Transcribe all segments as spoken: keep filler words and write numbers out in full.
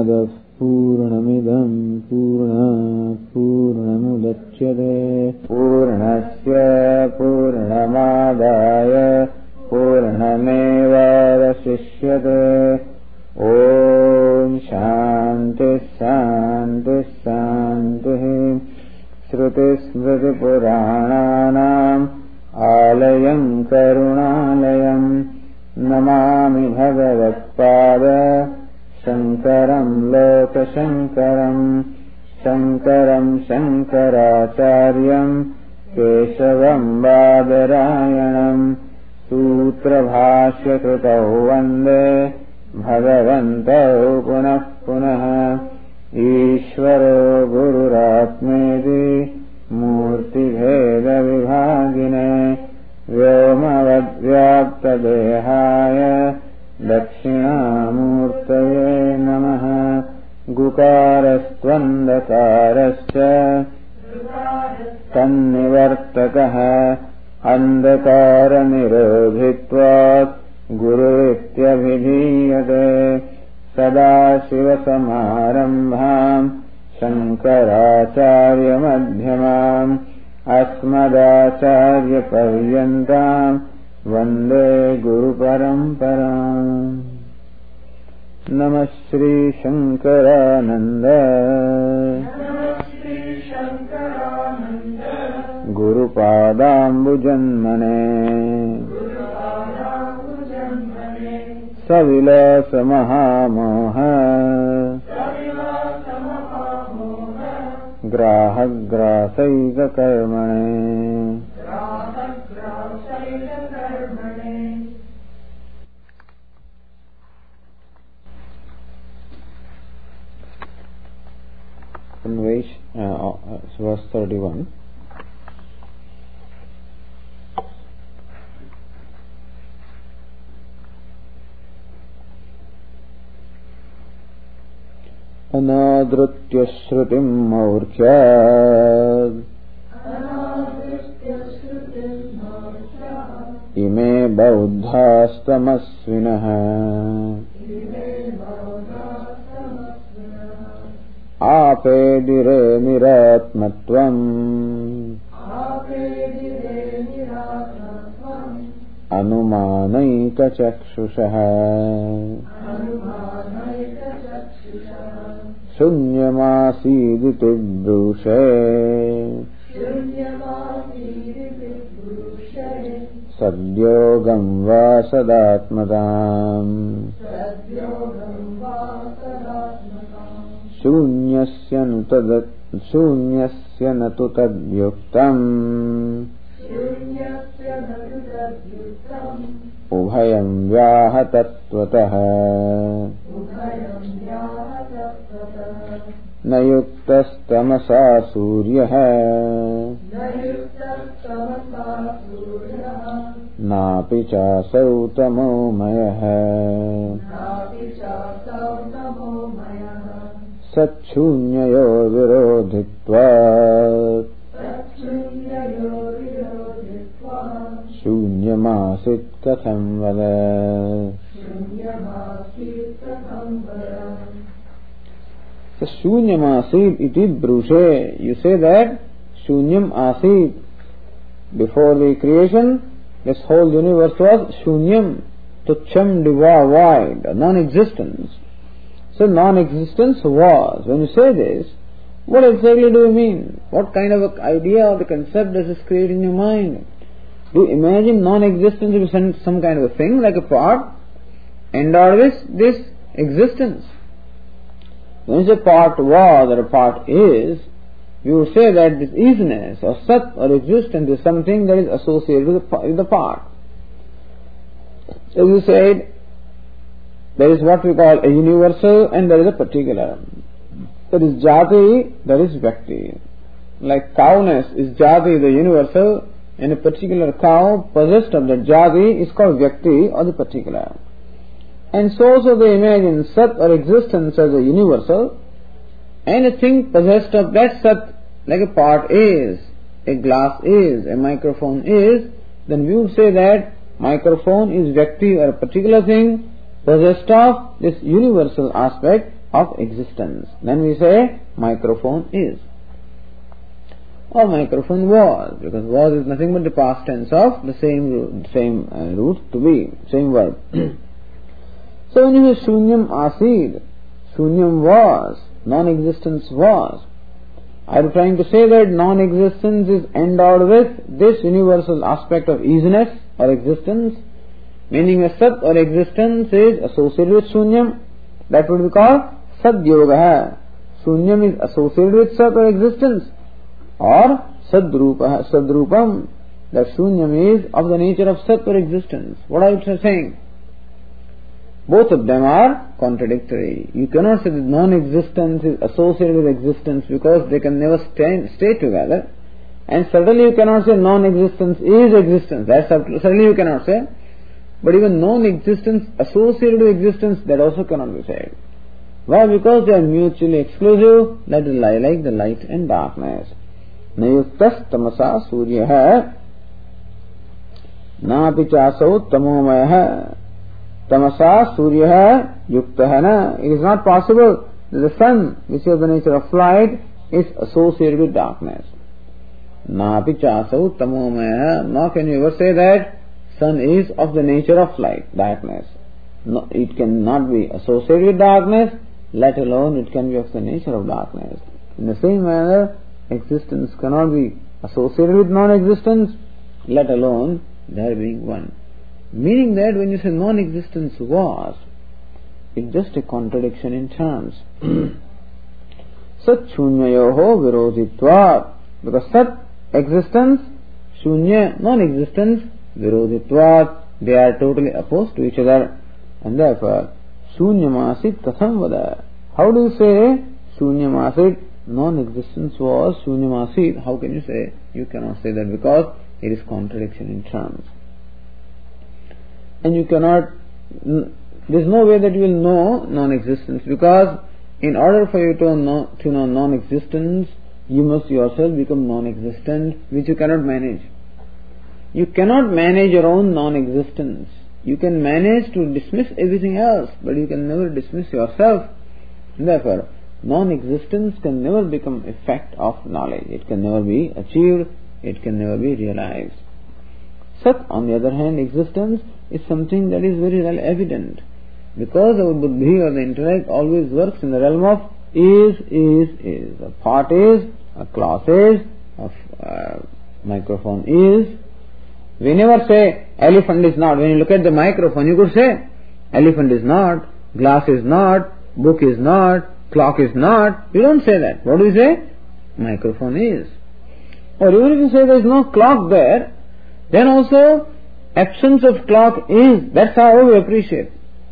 पूर्णमदः पूर्णमिदं पूर्णात् पूर्णमुदच्यते पूर्णस्य पूर्णमादाय पूर्णमेवावशिष्यते। ॐ शान्ति शान्ति शान्तिः। श्रुतिस्मृतिपुराणानाम् आलयं करुणालयं नमामि भगवत्पाद शङ्करं लोकशङ्करं। शङ्करं शङ्कराचार्यं केशवं बादरायणं सूत्रभाष्यकृतौ वन्दे भगवन्तौ पुनः पुनः। ईश्वरो गुरुरात्मेति मूर्तिभेदविभागिने व्योमवद्व्याप्तदेहाय दक्षिणामूर्तये नमः। गुकारस्त्वन्धकारश्च तन्निवर्तकः अन्धकारनिरोधित्वात् गुरुरित्यभिधीयते। सदाशिवसमारम्भाम् शङ्कराचार्यमध्यमाम् अस्मदाचार्यपर्यन्ताम् वन्दे गुरुपरम्पराम्। नमः श्रीशङ्करानन्द गुरुपादाम्बुजन्मने सविलासमहामोह ग्राहग्रासैककर्मणे। Conveys, uh, verse thirty-one. अनादृत्य श्रुतिं मौर्ख्यात् इमे बौद्धास्तमस्विनः। आपेदिरे निरात्मत्वम् अनुमानैकचक्षुषः। शून्यमासीदिति ब्रूषे सद्योगं वा सदात्मताम्। शून्यस्य न तद् शून्यस्य न तु तद्युक्तम् उभयं व्याहतत्वतः। न युक्तस्तमसा सूर्यः नापि चासौ तमोमयः। सच्छून्ययो विरोधित्वात् शून्यमासीत् कथं वद। So shunyam asid iti brushe. You say that shunyam asid. Before the creation, this whole universe was shunyam, tucham, diva, void, non-existence. So non-existence was. When you say this, what exactly do you mean? What kind of an idea or the concept does this create in your mind? Do you imagine non-existence to be some, some kind of a thing, like a part, endowed with this existence? When you say part was or a part is, you would say that this isness or sat or existence is something that is associated with the, with the part. As you said, there is what we call a universal and there is a particular. That is jati, that is vyakti. Like cowness is jati, the universal, and a particular cow possessed of that jati is called vyakti or the particular. And so also they imagine sat or existence as a universal, and a thing possessed of that sat, like a pot is, a glass is, a microphone is, then we would say that microphone is vyakti or a particular thing possessed of this universal aspect of existence. Then we say microphone is. Or microphone was, because was is nothing but the past tense of the same root, same uh, root to be, same verb. So when you say shunyam asid, shunyam was, non-existence was, are you trying to say that non-existence is endowed with this universal aspect of easiness or existence? Meaning a sat or existence is associated with shunyam, that would be called sadyoga. Shunyam is associated with sat or existence. Or sadrupa, sadrupam, that shunyam is of the nature of sat or existence. What are you saying? Both of them are contradictory. You cannot say that non-existence is associated with existence because they can never stay, stay together. And certainly you cannot say non-existence is existence. That certainly you cannot say. But even non-existence associated with existence, that also cannot be said. Why? Because they are mutually exclusive. That is like the light and darkness. Nayuktas tamasa suryaha napi chasau tamomaya tamasa suryaha yuktahana. It is not possible that the sun, which is the nature of light, is associated with darkness. Napi chasau tamomaya. Nor can you ever say that sun is of the nature of light, darkness. No, it cannot be associated with darkness, let alone it can be of the nature of darkness. In the same manner, existence cannot be associated with non-existence, let alone there being one. Meaning that when you say non-existence was, it's just a contradiction in terms. Sat shunyayoho virodhitvat. Because sat, existence, shunya, non-existence, virodhitvat, they are totally opposed to each other. And therefore, shunyamasit katham vada. How do you say shunyamasit? Non-existence was shunyamasit. How can you say? You cannot say that because it is contradiction in terms. And you cannot, there is no way that you will know non-existence, because in order for you to know, to know non-existence, you must yourself become non-existent, which you cannot manage. You cannot manage your own non-existence. You can manage to dismiss everything else, but you can never dismiss yourself. Therefore, non-existence can never become a fact of knowledge. It can never be achieved. It can never be realized. Sat, on the other hand, existence is something that is very well evident, because our buddhi or the intellect always works in the realm of is, is, is. A pot is, a cloth is, a uh, microphone is. We never say elephant is not. When you look at the microphone, you could say elephant is not, glass is not, book is not, clock is not. We don't say that. What do we say? Microphone is. Or even if you say there is no clock there, then also absence of clock is. That's how we appreciate.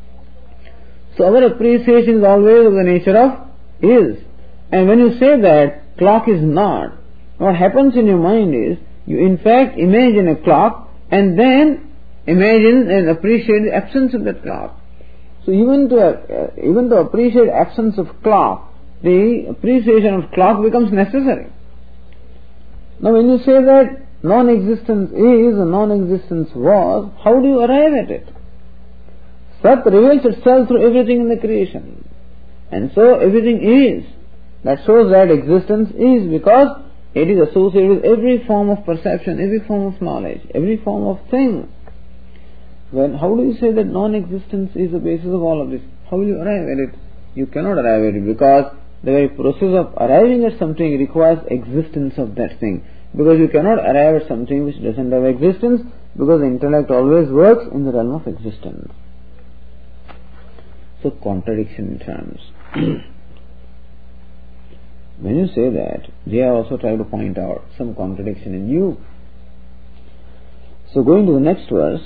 So our appreciation is always of the nature of is. And when you say that clock is not, what happens in your mind is, you in fact imagine a clock and then imagine and appreciate the absence of that clock. So even to uh, even to appreciate absence of clock, the appreciation of clock becomes necessary. Now when you say that non-existence is and non-existence was, how do you arrive at it? Sat reveals itself through everything in the creation. And so everything is. That shows that existence is, because it is associated with every form of perception, every form of knowledge, every form of thing. Well, how do you say that non-existence is the basis of all of this? How will you arrive at it? You cannot arrive at it, because the very process of arriving at something requires existence of that thing. Because you cannot arrive at something which doesn't have existence, because the intellect always works in the realm of existence. So contradiction in terms. When you say that, they are also trying to point out some contradiction in you. So going to the next verse,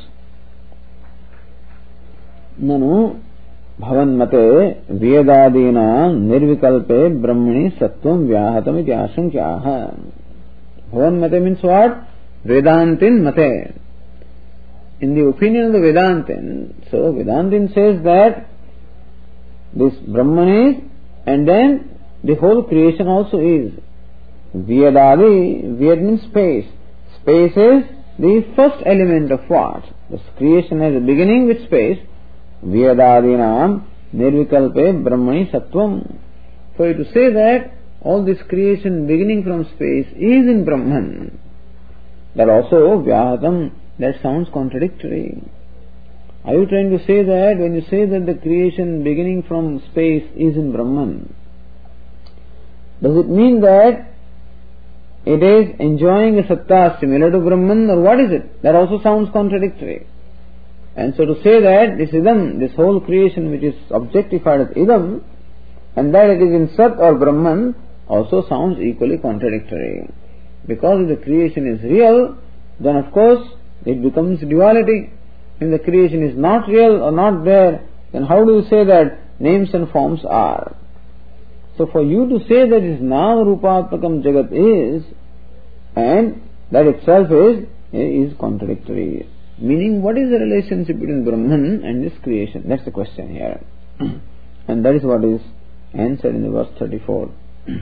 Nanu bhavanmate vedadina nirvikalpe brahmani sattvam vyahatam iti ashankyaha. Bhavanmate means what? Vedantin mate. In the opinion of the Vedantin, so Vedantin says that this Brahman is, and then the whole creation also is. Vyadadi, Vyad means space. Space is the first element of what? This creation has a beginning with space. Vyadadinam Nirvikalpe Brahmani Sattvam. For you to say that all this creation beginning from space is in Brahman, that also Vyahatam, that sounds contradictory. Are you trying to say that when you say that the creation beginning from space is in Brahman, does it mean that it is enjoying a satta similar to Brahman, or what is it? That also sounds contradictory. And so to say that this idam, this whole creation which is objectified as idam, and that it is in Sat or Brahman, also sounds equally contradictory. Because if the creation is real, then of course it becomes duality. If the creation is not real or not there, then how do you say that names and forms are? So for you to say that is Nama Rupatmakam Jagat is, and that itself is, is contradictory. Meaning, what is the relationship between Brahman and this creation? That's the question here. And that is what is answered in the verse thirty-four.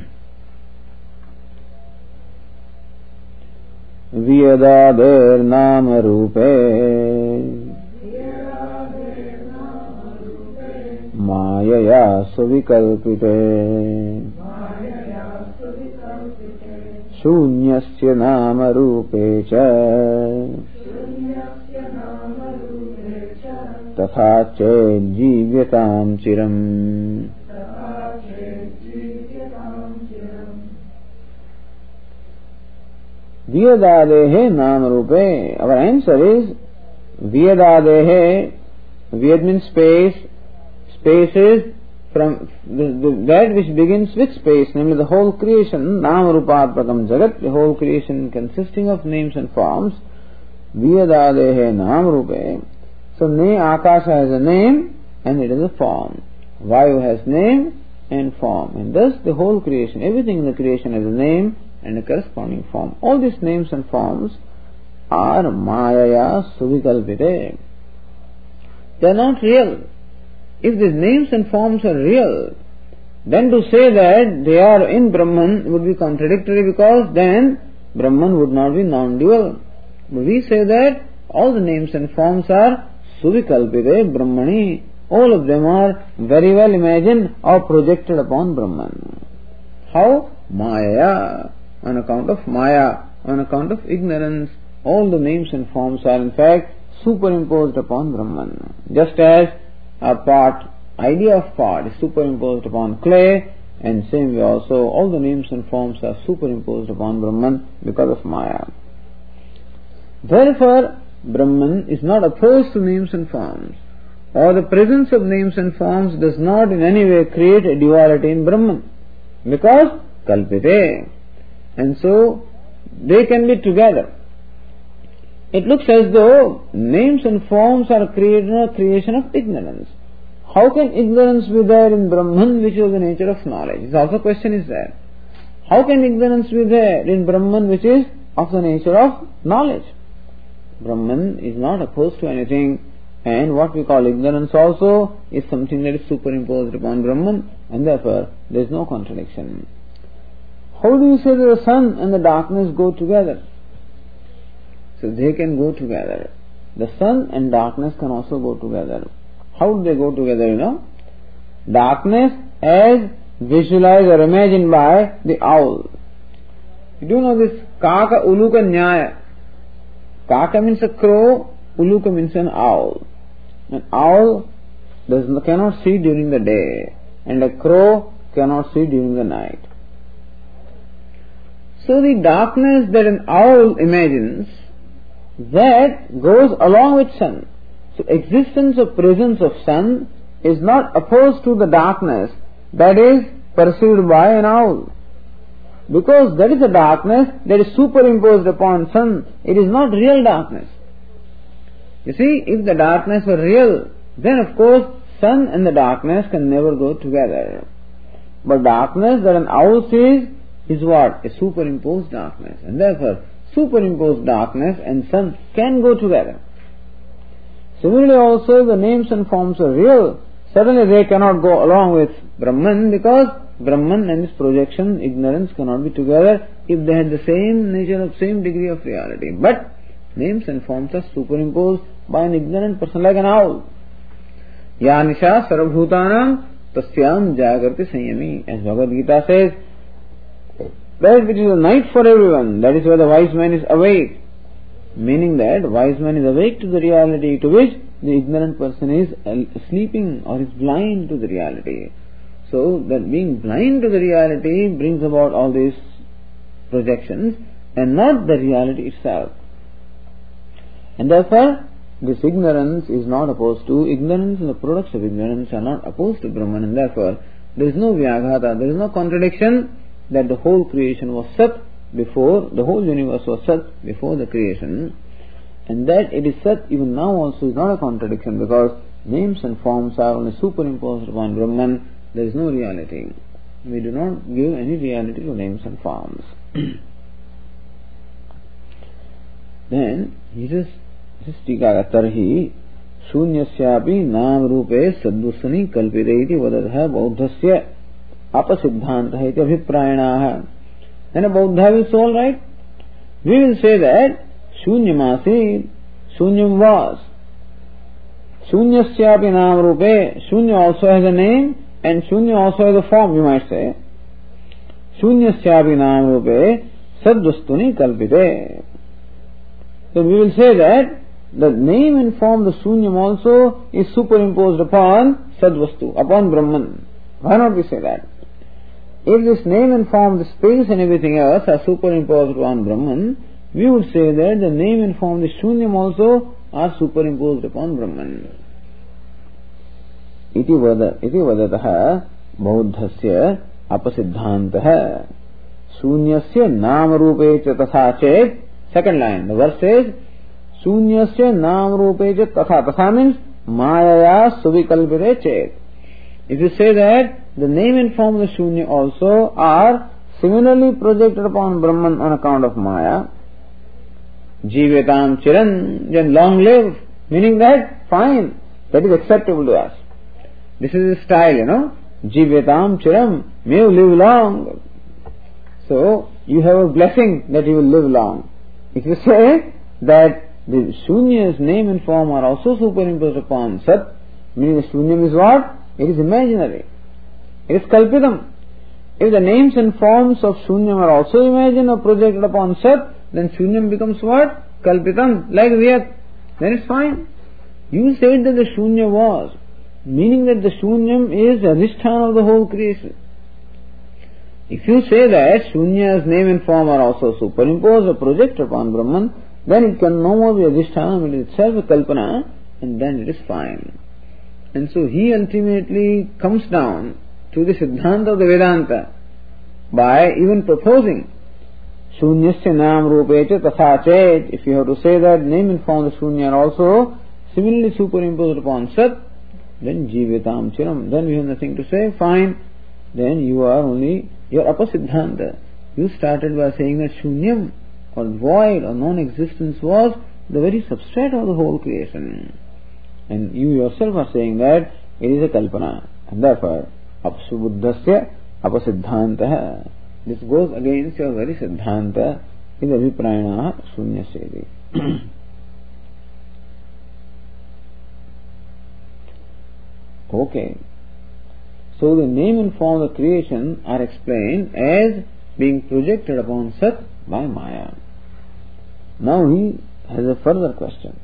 Vyadader nama rupe Mayaya suvikalpite Shunyasya nama rupe cha Tatha che jivyatam chiram. Vyadadehe nama rupe. Our answer is Vyadadehe. Vyad means space. Space is from the, the, that which begins with space, namely the whole creation. Nama Rupatmakam Jagat, the whole creation consisting of names and forms. Vyadadehe nama rupe. So, ne Akasha has a name and it is a form. Vayu has name and form. And thus the whole creation, everything in the creation has a name and a corresponding form. All these names and forms are Mayaya Suvikalpite. They are not real. If these names and forms are real, then to say that they are in Brahman would be contradictory, because then Brahman would not be non-dual. But we say that all the names and forms are Suvikalpite Brahmani. All of them are very well imagined or projected upon Brahman. How? Maya. On account of Maya, on account of ignorance, all the names and forms are in fact superimposed upon Brahman. Just as a pot, idea of pot is superimposed upon clay, and same way also all the names and forms are superimposed upon Brahman because of Maya. Therefore, Brahman is not opposed to names and forms, or the presence of names and forms does not in any way create a duality in Brahman, because kalpite, and so they can be together. It looks as though names and forms are created a creation of ignorance. How can ignorance be there in Brahman, which is the nature of knowledge? This also question is there. How can ignorance be there in Brahman, which is of the nature of knowledge? Brahman is not opposed to anything, and what we call ignorance also is something that is superimposed upon Brahman, and therefore there is no contradiction. How do you say that the sun and the darkness go together? So they can go together. The sun and darkness can also go together. How do they go together, you know? Darkness as visualized or imagined by the owl. You do know this Kaka Uluka Nyaya. Kaka means a crow, Uluka means an owl. An owl does not, cannot see during the day, and a crow cannot see during the night. So the darkness that an owl imagines, that goes along with sun. So existence or presence of sun is not opposed to the darkness that is perceived by an owl. Because that is a darkness that is superimposed upon sun. It is not real darkness. You see, if the darkness were real, then of course sun and the darkness can never go together. But darkness that an owl sees is what? A superimposed darkness. And therefore, superimposed darkness and sun can go together. Similarly also, the names and forms are real. Certainly they cannot go along with Brahman, because Brahman and his projection, ignorance cannot be together if they had the same nature, of same degree of reality. But names and forms are superimposed by an ignorant person like an owl. Ya nisha sarvabhutanam tasyam jagrati sanyami. As Bhagavad Gita says, that it is a night for everyone. That is why the wise man is awake. Meaning that wise man is awake to the reality to which the ignorant person is sleeping or is blind to the reality. So that being blind to the reality brings about all these projections and not the reality itself. And therefore, this ignorance is not opposed to ignorance, and the products of ignorance are not opposed to Brahman, and therefore there is no vyaghata, there is no contradiction that the whole creation was Sat before, the whole universe was Sat before the creation, and that it is Sat even now also is not a contradiction, because names and forms are only superimposed upon Brahman. There is no reality. We do not give any reality to names and forms. Then he says, Tarhi शून्यस्यापि नाम रूपे सद्वस्तुनि कल्पिते इति वदतः बौद्धस्य अपसिद्धान्तः इति अभिप्रायणाः. Then a Buddha will say, all right, we will say that शून्यमासीत्, शून्यम was. शून्यस्यापि नाम रूपे, शून्य also has a name and शून्य also has a form, you might say. शून्यस्यापि नाम रूपे सद्वस्तुनि कल्पिते. So we will say that the name and form, the Shunyam also, is superimposed upon Sadvastu, upon Brahman. Why not we say that? If this name and form, the space and everything else are superimposed upon Brahman, we would say that the name and form, the Shunyam also, are superimposed upon Brahman. Iti vadataha bauddhasya apasiddhantaha shunyasya namarupe cha tatha chet. Second line, the verse says, Shunyasya nam rupeja tatha. Tatha means Mayaya suvikalpite chet. If you say that the name and form of the Shunya also are similarly projected upon Brahman on account of Maya, Jivetam chiran, then long live, meaning that fine, that is acceptable to us. This is the style, you know. Jivetam chiram, may you live long. So you have a blessing that you will live long. If you say that the Shunya's name and form are also superimposed upon Sat, meaning the Shunyam is what? It is imaginary. It is Kalpitam. If the names and forms of Shunyam are also imagined or projected upon Sat, then Shunyam becomes what? Kalpitam, like Vyat. Then it's fine. You said that the Shunya was, meaning that the Shunyam is the adhisthana of the whole creation. If you say that Shunya's name and form are also superimposed or projected upon Brahman, then it can no more be adhisthana, it is itself a kalpana, and then it is fine. And so he ultimately comes down to the Siddhanta of the Vedanta by even proposing Shunyasya nam rupecha tatha chet. If you have to say that name and form of Shunya are also similarly superimposed upon Sat, then Jivetam chiram, then we have nothing to say, fine. Then you are only your apasiddhanta. You started by saying that Shunyam or void or non-existence was the very substrate of the whole creation. And you yourself are saying that it is a kalpana. And therefore, apasubuddhasya apasiddhantah. This goes against your very siddhanta in the viprayana shunyasya. Okay. So the name and form of the creation are explained as being projected upon Sat by Maya. Now he has a further question.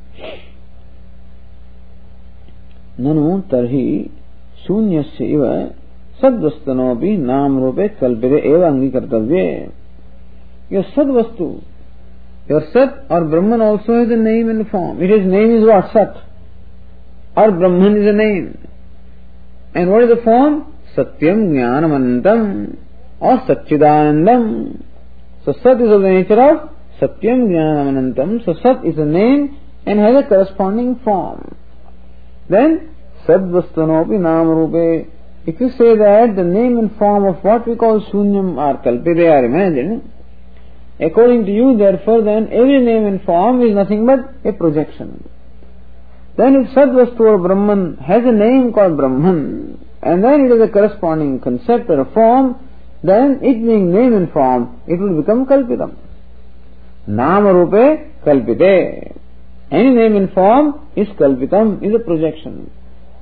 Nanu tarhi shunyasya iva sadvastanopi nam rupe kalpite eva angikartavye. Your sadvastu, your Sat or Brahman also has a name and form. It is name is what? Sat. Or Brahman is a name. And what is the form? Satyam Jnanamantam or Satchidanandam. So Sat is of the nature of Satyam Jnanamantam. So Sat is a name and has a corresponding form. Then Sadvastanopi Namarupe. If you say that the name and form of what we call Shunyam are kalpite, they are imagined, according to you, therefore, then every name and form is nothing but a projection. Then if Sadvastu or Brahman has a name called Brahman, and then it is a corresponding concept or a form, then it being name and form, it will become Kalpitam. Nama Rupe Kalpite. Any name and form is Kalpitam, is a projection.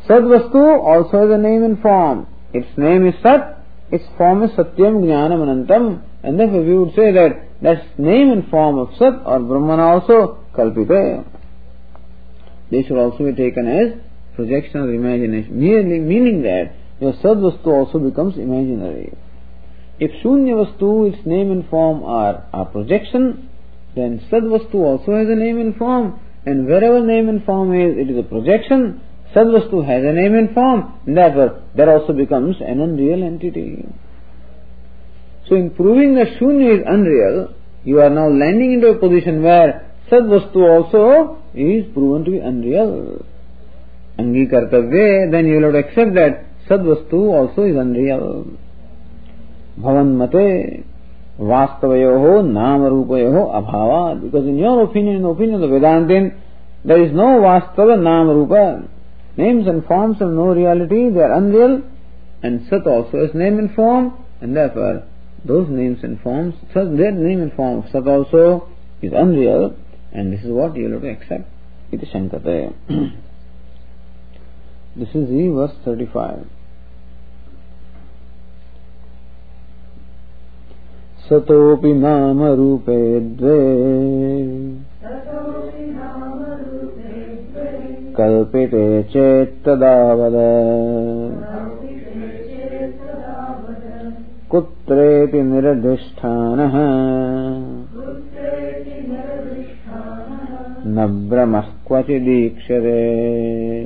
Sat Vastu also has a name and form. Its name is Sat, its form is Satyam Jnanam Anantam, and therefore we would say that that's name and form of Sat or Brahman also Kalpite. They should also be taken as projection or imagination, merely meaning that your Sad Vastu also becomes imaginary. If Shunya Vastu, its name and form are, are projection, then Sad Vastu also has a name and form, and wherever name and form is, it is a projection. Sad Vastu has a name and form, and therefore that also becomes an unreal entity. So in proving that Shunya is unreal, you are now landing into a position where Sad Vastu also is proven to be unreal. Angi kartavye, then you will have to accept that Sad Vastu also is unreal. Bhavan mate vastavayoho namarupayoho abhavad. Because in your opinion, in the opinion of the Vedantin, there is no vastava namarupa. Names and forms have no reality, they are unreal, and Sat also has name and form, and therefore those names and forms, their name and form of Sat also is unreal, and this is what you will have to accept. It is Shankate. This is the verse thirty-five. Satopi nama rupe dve kalpite chetadavada kutreti niradhisthanaha na brahmah kvati dikshate.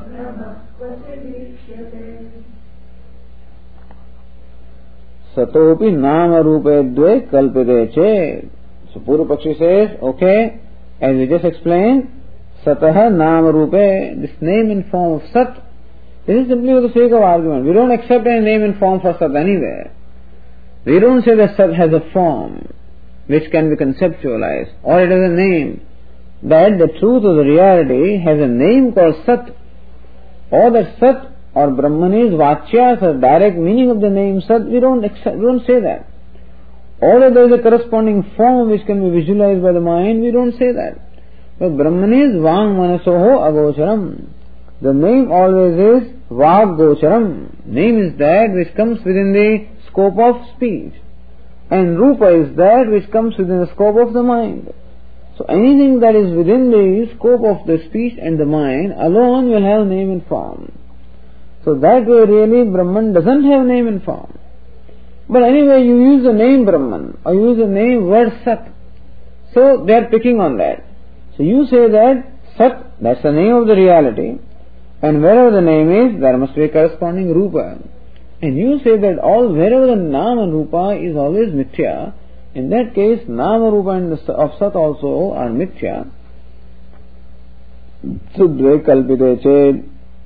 Satopi nama rupe dve kalpite che. So Purva Pakshi says, okay, as we just explained, Satah nama rupe, this name and form of Sat, this is simply for the sake of argument. We don't accept any name and form for Sat anywhere. We don't say that Sat has a form which can be conceptualized, or it has a name. That the truth of the reality has a name called Sat, or that Sat or Brahman is Vachya, the direct meaning of the name Sat, we don't accept, we don't say that. Or that there is a corresponding form which can be visualized by the mind, we don't say that. But Brahman is Vang Manasoho Agocharam. The name always is Vag Gocharam. Name is that which comes within the scope of speech. And Rupa is that which comes within the scope of the mind. So anything that is within the scope of the speech and the mind alone will have name and form. So that way really Brahman doesn't have name and form. But anyway you use the name Brahman or use the name word Sat. So they are picking on that. So you say that Sat, that's the name of the reality, and wherever the name is, there must be a corresponding Rupa. And you say that all wherever the Nama and Rupa is always Mithya, in that case Nama Rupa and the of Sat also are Mithya. Sudve kalpite ched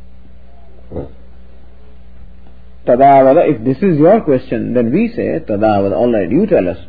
Tadavada. If this is your question, then we say Tadavada. Alright, you tell us.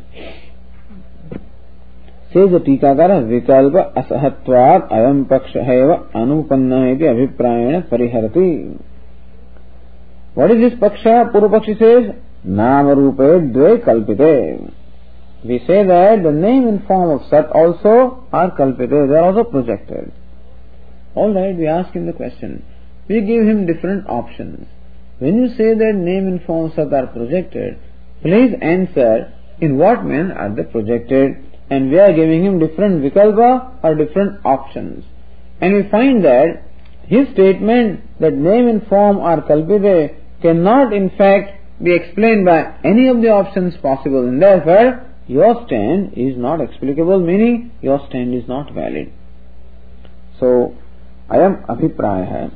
Says the Tikakara, Vikalpa asahatvat ayam pakshaheva anupanna iti abhiprayena pariharati. What is this paksha? Purva Pakshi says, Nama rupe dve kalpite. We say that the name and form of Sat also are kalpite, they are also projected. Alright, we ask him the question. We give him different options. When you say that name and form of Sat are projected, please answer in what manner are they projected, and we are giving him different vikalpa or different options. And we find that his statement that name and form are kalpite cannot in fact be explained by any of the options possible, and therefore your stand is not explicable, meaning your stand is not valid. So, ayam abhipraya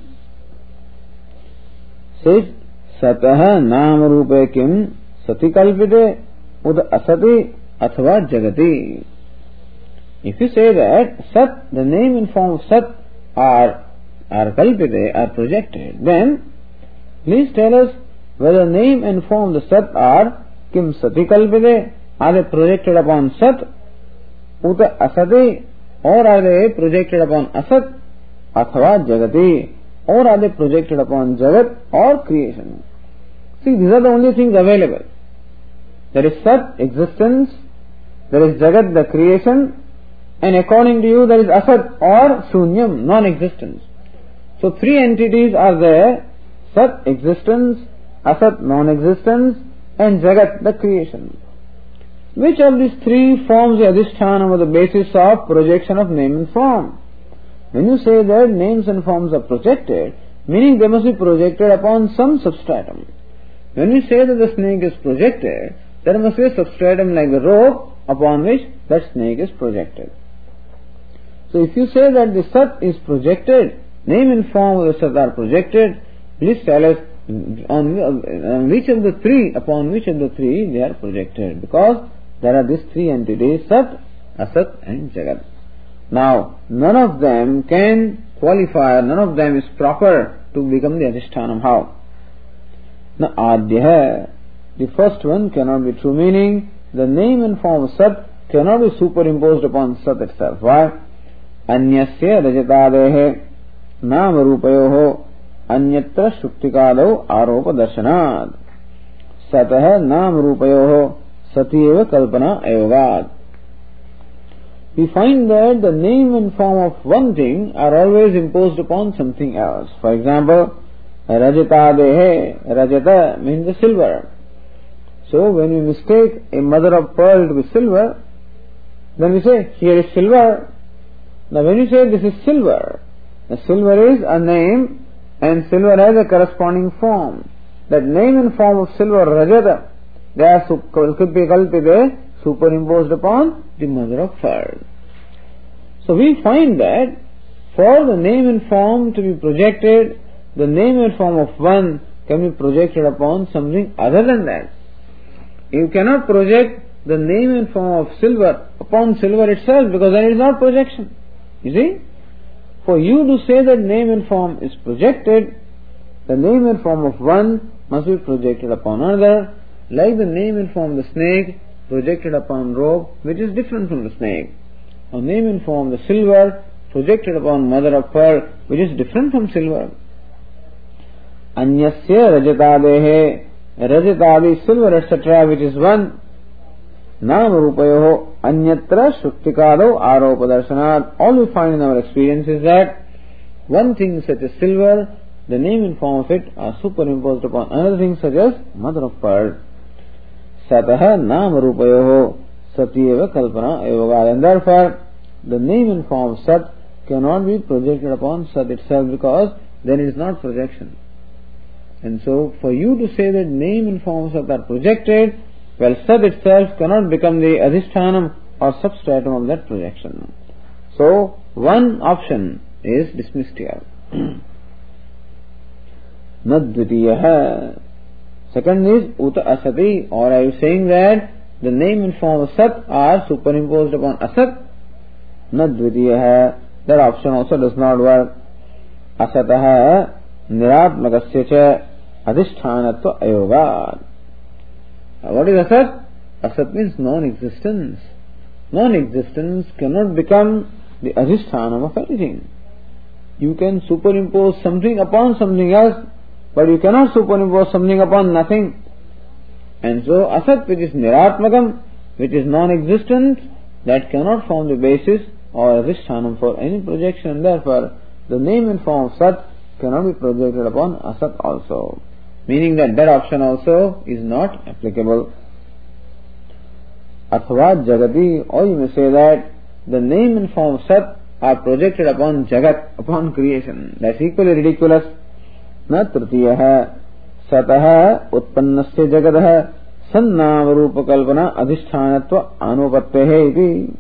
says, Satah nama rupe kim sati kalpite ud asati athva jagati. If you say that Sat, the name and form of Sat are, are kalpite, are projected, then please tell us whether name and form of the Sat are kim sati kalpite, are they projected upon Sat, uta asati, or are they projected upon Asat, athva jagati, or are they projected upon Jagat or creation. See, these are the only things available. There is Sat, existence, there is Jagat, the creation, and according to you there is Asat or Shunyam, non-existence. So three entities are there: Sat, existence; Asat, non-existence; and Jagat, the creation. Which of these three forms the adhisthana or the basis of projection of name and form? When you say that names and forms are projected, meaning they must be projected upon some substratum. When we say that the snake is projected, there must be a substratum like the rope upon which that snake is projected. So if you say that the Sat is projected, name and form of the Sat are projected, please tell us on, on which of the three, upon which of the three they are projected. Because there are these three entities, Sat, Asat and Jagat. Now, none of them can qualify, none of them is proper to become the adhishthanam. How? Na adhyah, the first one cannot be true, meaning the name and form of Sat cannot be superimposed upon Sat itself. Why? Anyasya rajatadehe nama rupayoho anyatra shuktikadau aropa darshanad satah nama rupayoho satyeva kalpana ayogad. We find that the name and form of one thing are always imposed upon something else. For example, rajatadehe, rajata means the silver. So when we mistake a mother of pearl to be silver, then we say, here is silver. Now when you say this is silver, the silver is a name and silver has a corresponding form. That name and form of silver, rajata, they are kalpite, superimposed upon the mother of pearl. So we find that for the name and form to be projected, the name and form of one can be projected upon something other than that. You cannot project the name and form of silver upon silver itself, because then it is not projection. You see? For you to say that name and form is projected, the name and form of one must be projected upon another, like the name and form of the snake projected upon rope, which is different from the snake. Or name and form of the silver projected upon mother of pearl, which is different from silver. Anyasya rajatadehe, rajatadi, silver, et cetera, which is one. Nama rupayoho anyatra shuktikado aropa darshanat. All we find in our experience is that one thing such as silver, the name and form of it are superimposed upon another thing such as mother of pearl. Satah nama rupayoho satyeva kalpana ayogad. And therefore, the name and form of Sat cannot be projected upon Sat itself, because then it is not projection. And so, for you to say that name and form of Sat are projected, well, Sat itself cannot become the adhishthanam or substratum of that projection. So, one option is dismissed here. Nadvitiyaha. Second is Uta Asati. Or are you saying that the name and form of Sat are superimposed upon Asat? Nadvitiyaha. That option also does not work. Asataha niratmakasya cha adhishthanatva ayogad. What is Asat? Asat means non-existence. Non-existence cannot become the adhishthanam of anything. You can superimpose something upon something else, but you cannot superimpose something upon nothing. And so Asat, which is niratmakam, which is non-existent, that cannot form the basis or adhishthanam for any projection, and therefore the name and form of Sat cannot be projected upon Asat also. Meaning that that option also is not applicable. Athva Jagati, or you may say that the name and form of Sat are projected upon Jagat, upon creation. That's equally ridiculous. Na tritiyaha satah utpannasya jagatah sannama rupa kalpana adhishthanatva anupattehe iti.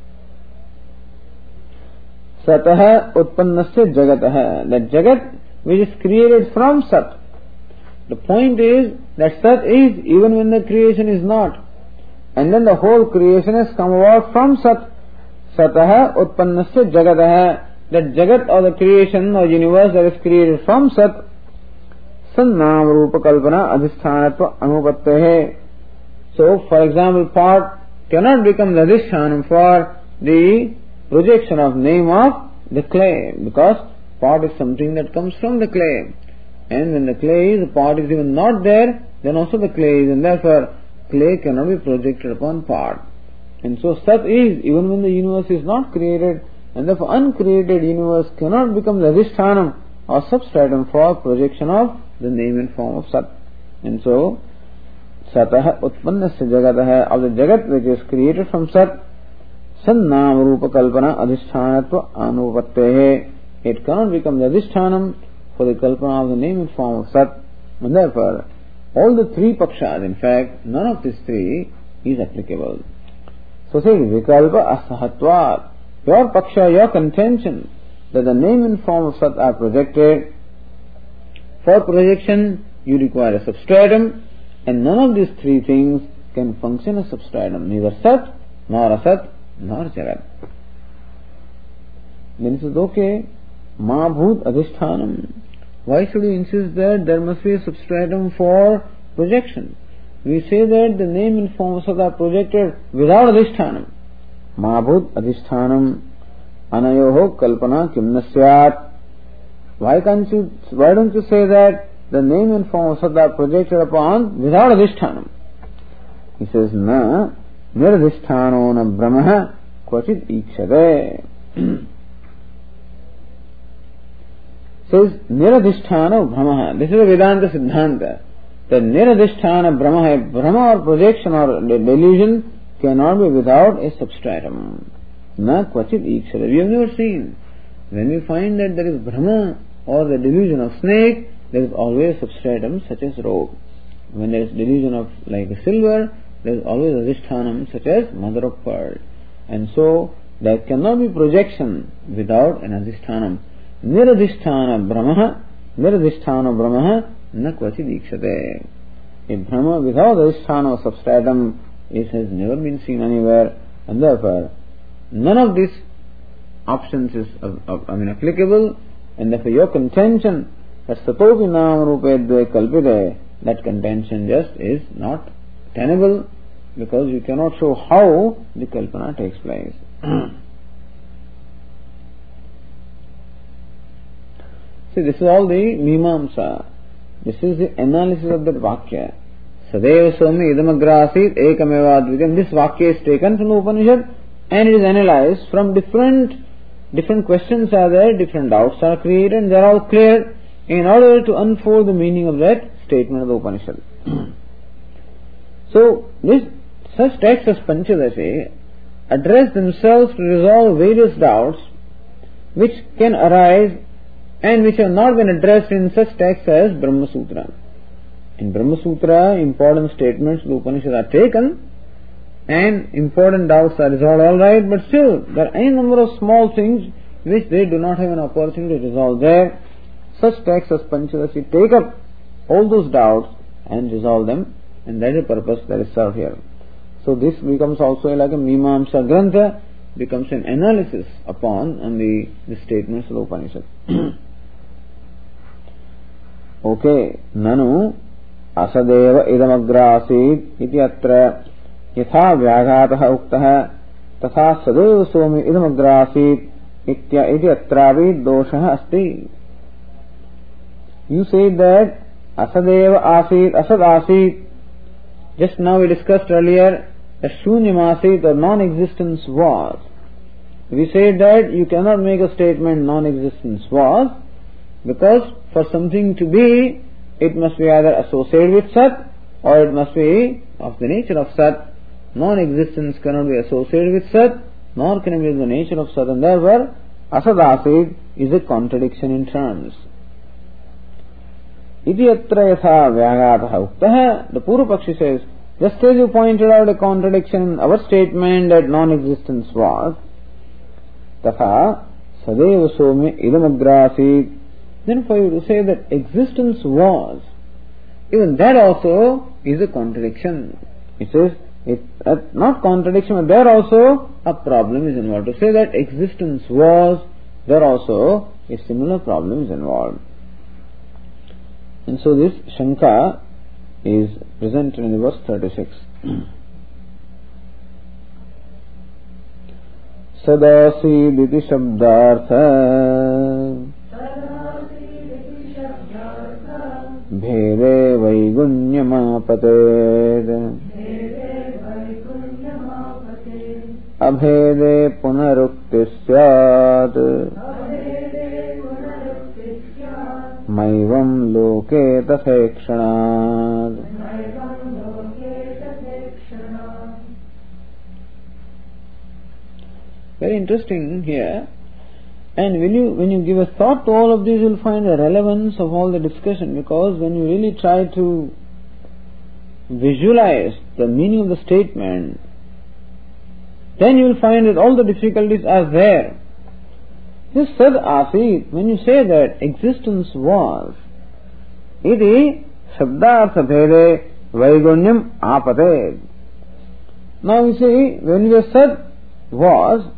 Satah utpannasya jagatah, that Jagat which is created from Sat. The point is that Sat is even when the creation is not. And then the whole creation has come about from Sat. Satah utpannasya jagatah, that Jagat or the creation or universe that is created from Sat. Sannam rupa kalpana adhishthanatva anupattehe. So, for example, pot cannot become the adhishthanam for the projection of name of the clay, because pot is something that comes from the clay. And when the clay is, the pot is even not there, then also the clay is, and therefore clay cannot be projected upon pot. And so Sat is, even when the universe is not created, and therefore uncreated universe cannot become the adhishthanam or substratum for projection of the name and form of Sat. And so, Satah Utpannasya Jagatah, of the Jagat which is created from Sat, Sannam Rupa Kalpana Adhishthanattva Anupattehe. It cannot become the Adhishtanam for the Kalpana of the name and form of Sat. And therefore, all the three Pakshas, in fact, none of these three is applicable. So say Vikalpa Asahatvat. Your Paksha, your contention that the name and form of Sat are projected. For projection, you require a substratum, and none of these three things can function as substratum. Neither Sat, nor Asat, nor Jagat. Then it says, okay, Ma Bhut Adhishtanam. Why should you insist that there must be a substratum for projection? We say that the name and form of Sat are projected without Adhishtanam. Ma Bhut Adhishtanam Anayoho Kalpana Kimnasyat. Why can't you, why don't you say that the name and form of Sat are projected upon without Adhishtanam? He says, Na Niradhisthano na Brahma Kvachit Ikshade. Says Niradhisthano Brahma. This is a Vedanta Siddhanta. The Niradhisthana Brahma, Brahma or projection or delusion cannot be without a substratum. Na Kvachit Ikshade. We have never seen. When we find that there is Brahma or the delusion of snake, there is always substratum such as rope. When there is delusion of like a silver, there is always adhishtanam such as mother of pearl. And so there cannot be projection without an adhishtanam. Niradhisthana Brahma, Niradhisthana Brahma, na kvachid ikshate. A Brahma without adhishthana or substratum is, has never been seen anywhere, and therefore none of these options is of, of, I mean applicable, and therefore your contention that Satopi Nam Rupedve Kalpite, that contention just is not tenable, because you cannot show how the Kalpana takes place. See, this is all the Mimamsa. This is the analysis of that Vakya. Sadeva Somi Idamagrasit Ekameva Advityam. This Vakya is taken from the Upanishad and it is analyzed from different different questions are there, different doubts are created, and they are all cleared in order to unfold the meaning of that statement of the Upanishad. So, this such texts as Panchadasi address themselves to resolve various doubts which can arise and which have not been addressed in such texts as Brahma Sutra. In Brahma Sutra, important statements of the Upanishad are taken and important doubts are resolved alright, but still there are any number of small things which they do not have an opportunity to resolve there. Such texts as Panchadasi take up all those doubts and resolve them, and that is the purpose that is served here. So this becomes also like a Mimamsa Grantha, becomes an analysis upon on the, the statements of the Upanishad. Okay, Nanu Asadeva Idamagrasid iti atra yatha vyaghatah uktah tatha sadeva somi idamagrasid itya iti atravi doshah asti. You say that Asadeva Asid, Asad Asid. Just now we discussed earlier that Shunyam Asid or non-existence was. We said that you cannot make a statement non-existence was, because for something to be, it must be either associated with Sat or it must be of the nature of Sat. Non-existence cannot be associated with Sat, nor can it be the nature of Sat, and therefore Asad Asid is a contradiction in terms. Iti atra yatha vyaghatah uktah. The Purva Pakshi says, just as you pointed out a contradiction in our statement that non-existence was, tatha sadeva somi idamagrasid. Then for you to say that existence was, even that also is a contradiction. It says, it, uh, not contradiction, but there also a problem is involved. To say that existence was, there also a similar problem is involved. And so this Shanka is presented in the verse thirty-six. Sadasiditi Shabdartha Bhede Vaigunyamapate Abhede Punarukti Syat Maivam loke tafekshana. Very interesting here. And when you when you give a thought to all of these, you'll find the relevance of all the discussion, because when you really try to visualize the meaning of the statement, then you will find that all the difficulties are there. This sad asit, when you say that existence was, iti shabdartha bhede vaigunyam apate. Now you see, when you say sad was,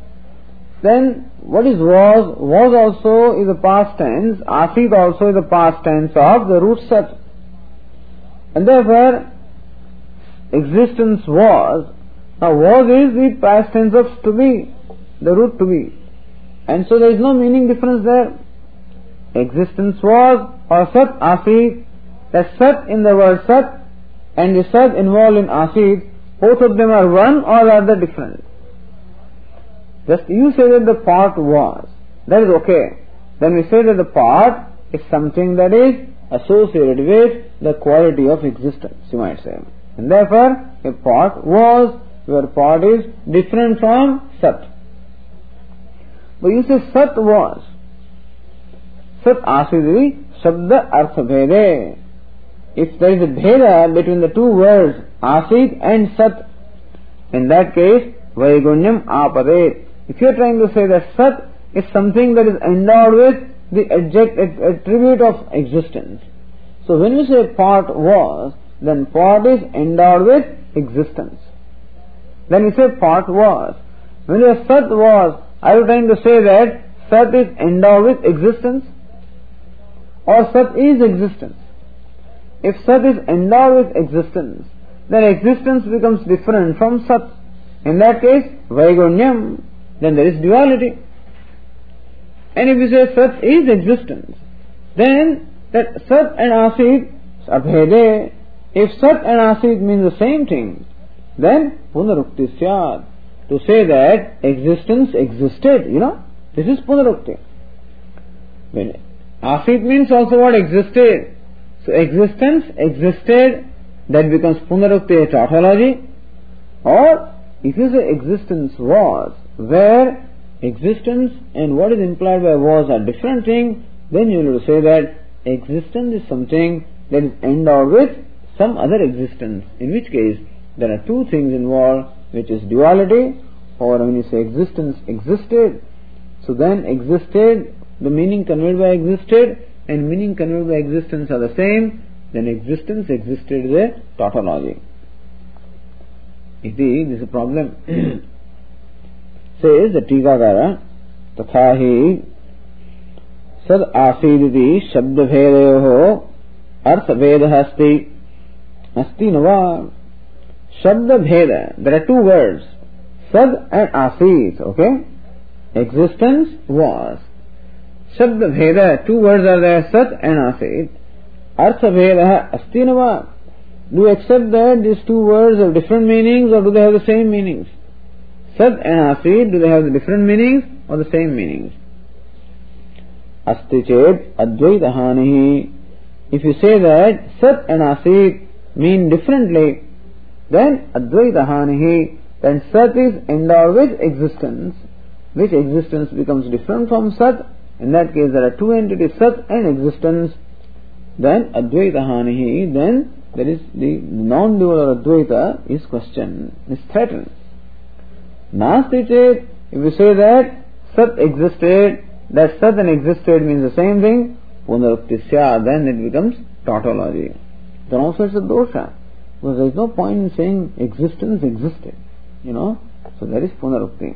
then what is was? Was also is a past tense, asit also is a past tense of the root sat. And therefore, existence was. Now was is the past tense of to be, the root to be. And so there is no meaning difference there. Existence was or sat asit, that sat in the word sat and the sat involved in asit, both of them are one or are they different? Just you say that the part was, that is okay. Then we say that the part is something that is associated with the quality of existence, you might say. And therefore, a part was, your part is different from sat. But you say sat was. Sat asidhi shabda artha bhede. If there is a bheda between the two words asid and sat, in that case, vaigunyam apade. If you are trying to say that sat is something that is endowed with the adject, attribute of existence. So when you say part was, then part is endowed with existence. Then you say part was. When you say sat was, are you trying to say that sat is endowed with existence? Or sat is existence? If sat is endowed with existence, then existence becomes different from sat. In that case, vaigunyam, then there is duality. And if you say sat is existence, then that sat and asit, abhede, if sat and asit means the same thing, then punarukti syad. To say that existence existed, you know, this is punarukti. When asit means also what existed. So existence existed, that becomes punarukti, a tautology. Or if you say existence was, where existence and what is implied by was are different things, then you will say that existence is something that is endowed with some other existence, in which case there are two things involved, which is duality, or when you say existence existed, so then existed, the meaning conveyed by existed and meaning conveyed by existence are the same, then existence existed is a tautology. Iti, this is a problem. Says the Tikakara, tathahi sad asiditi shabda bhedayoho artha bhedah asti asti nava shabda bheda. There are two words, sad and asid, okay? Existence was. Shabda bheda, two words are there, sad and asid. Artha bhedah asti nava. Do you accept that these two words have different meanings, or do they have the same meanings? Sat and asid, do they have the different meanings or the same meanings? Asti chet advaita hanihi. If you say that sat and asid mean differently, then advaita hanihi, then sat is endowed with existence, which existence becomes different from sat. In that case there are two entities, sat and existence. Then advaita hanihi, then there is the non-dual or advaita is questioned, is threatened. Nasti chet, if you say that sat existed, that sat and existed means the same thing, punaruktisya, then it becomes tautology. Then also it's a dosha, because there is no point in saying existence existed, you know. So there is punarukti.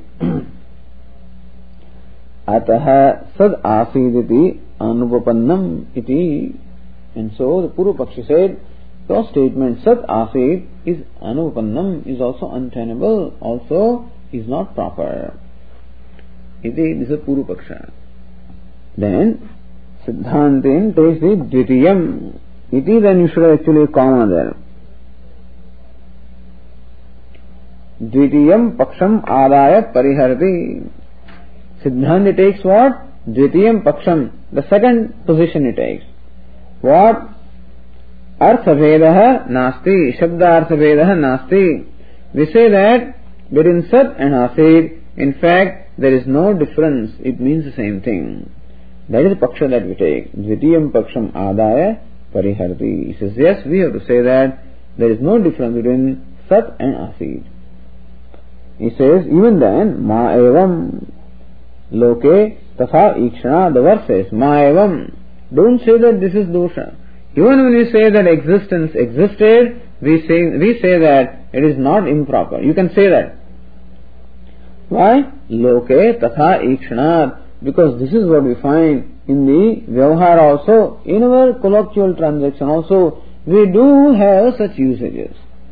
Ataha sad asiditi anupapannam iti. And so the Purva Pakshi said, your statement sat asid is anupannam, is also untenable, also is not proper. Iti, this is Purva Paksha. Then Siddhantin takes the dvitiyam. Iti, then you should actually comma there. Dvitiyam paksham adaya pariharti. Siddhanti takes what? Dvitiyam Paksham, the second position he takes. What? Artha-vedaha nasti, Shabda-artha-vedaha nasti. We say that between Sat and Asid, in fact, there is no difference. It means the same thing. That is the Paksha that we take. Dvitiyam Paksham Adaya Pariharti. He says, yes, we have to say that there is no difference between Sat and Asid. He says, even then, Ma evam loke tatha ikshana, the verse says, Ma evam. Don't say that this is dosha. Even when we say that existence existed, we say, we say that it is not improper. You can say that. Why? Loke tatha ikshana. Because this is what we find in the Vyavahar also, in our colloquial transaction also, we do have such usages.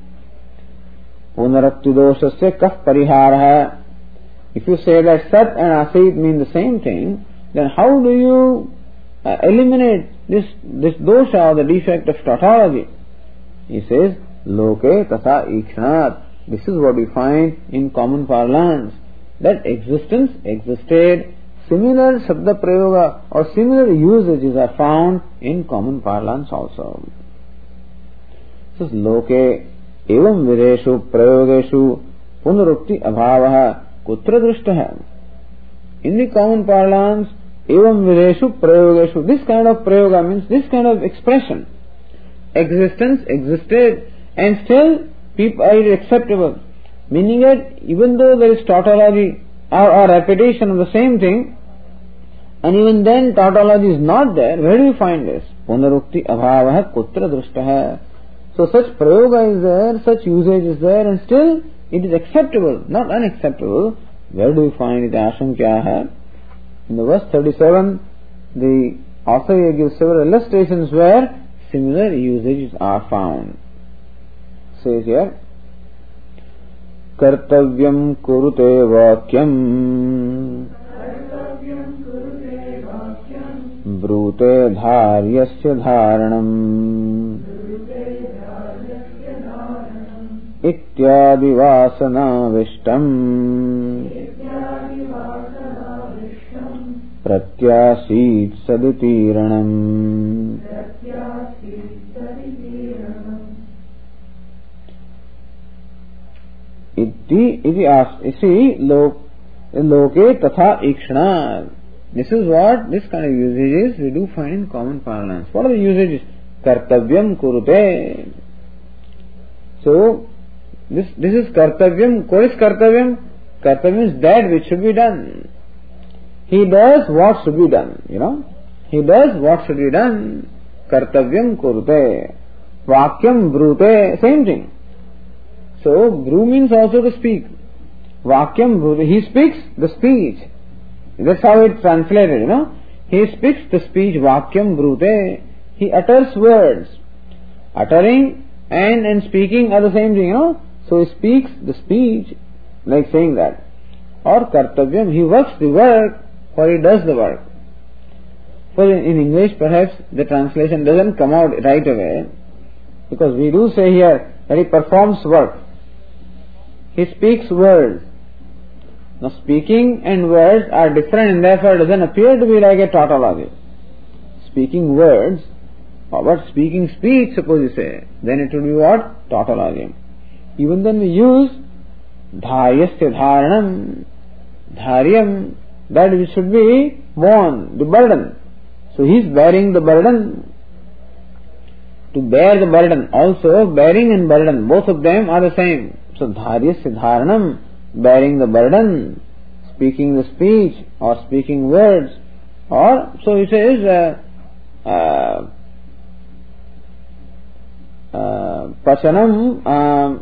Punarakti doshasya kaf parihara. If you say that Sat and Asit mean the same thing, then how do you uh, eliminate this this dosha or the defect of tautology? He says, Loke tatha ikshanat. This is what we find in common parlance, that existence existed. Similar Shabda Prayoga or similar usages are found in common parlance also. Says Loke evam videshu prayogeshu punarukti abhavaha kutra drishtaha. In the common parlance, evam videshu prayogeshu, this kind of prayoga means this kind of expression. Existence existed and still people are acceptable. Meaning that even though there is tautology or, or repetition of the same thing, and even then tautology is not there, where do you find this? Punarukti abhavaha kutra drishtaha. So such prayoga is there, such usage is there, and still it is acceptable, not unacceptable. Where do you find it? Asham kya hai? In the verse thirty-seven, the author here gives several illustrations where similar usages are found. Says here, Kartavyam kurute vakyam brute dharyasya dharanam ityadi vasana vishtam pratyasit sadutiranam. Iti iti as isi loke tatha ikshana. This is what this kind of usages we do find in common parlance. What are the usages? Kartavyam kurute. So this this is kartavyam. What is kartavyam? Kartavyam is that which should be done. He does what should be done. You know, he does what should be done. Kartavyam kurute. Vakyam brute. Same thing. So bru means also to speak. Vakyam brute. He speaks the speech. That's how it's translated, you know. He speaks the speech, vakyam brute. He utters words. Uttering and, and speaking are the same thing, you know. So he speaks the speech, like saying that. Or kartavyam, he works the work, or he does the work. For in, in English, perhaps the translation doesn't come out right away, because we do say here that he performs work. He speaks words. Now speaking and words are different and therefore it doesn't appear to be like a tautology. Speaking words, or what speaking speech, suppose you say, then it will be what? Tautology. Even then we use dharyasya dharanam, dharyam, that which should be borne, the burden. So he is bearing the burden. To bear the burden, also bearing and burden, both of them are the same. So dharyasya dharanam, bearing the burden, speaking the speech or speaking words, or so he says uh, uh, uh, pachanam uh,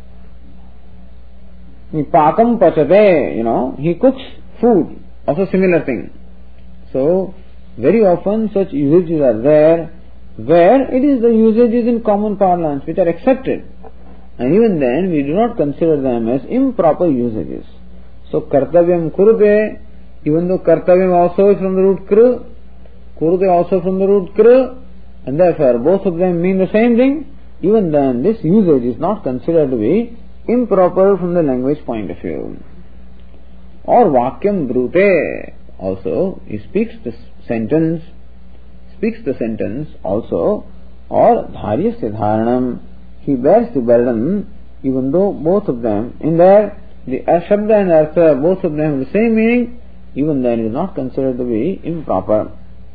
pakam pachate, you know, he cooks food, also similar thing. So very often such usages are there where it is the usages in common parlance which are accepted. And even then, we do not consider them as improper usages. So, kartavyam kurute, even though kartavyam also is from the root kru, kurute also from the root kru, and therefore both of them mean the same thing, even then this usage is not considered to be improper from the language point of view. Or vakyam brute, also, he speaks the sentence, speaks the sentence also, or dharyasya dharanam, he bears the burden, even though both of them, in there, the shabda and artha, both of them have the same meaning, even then it is not considered to be improper.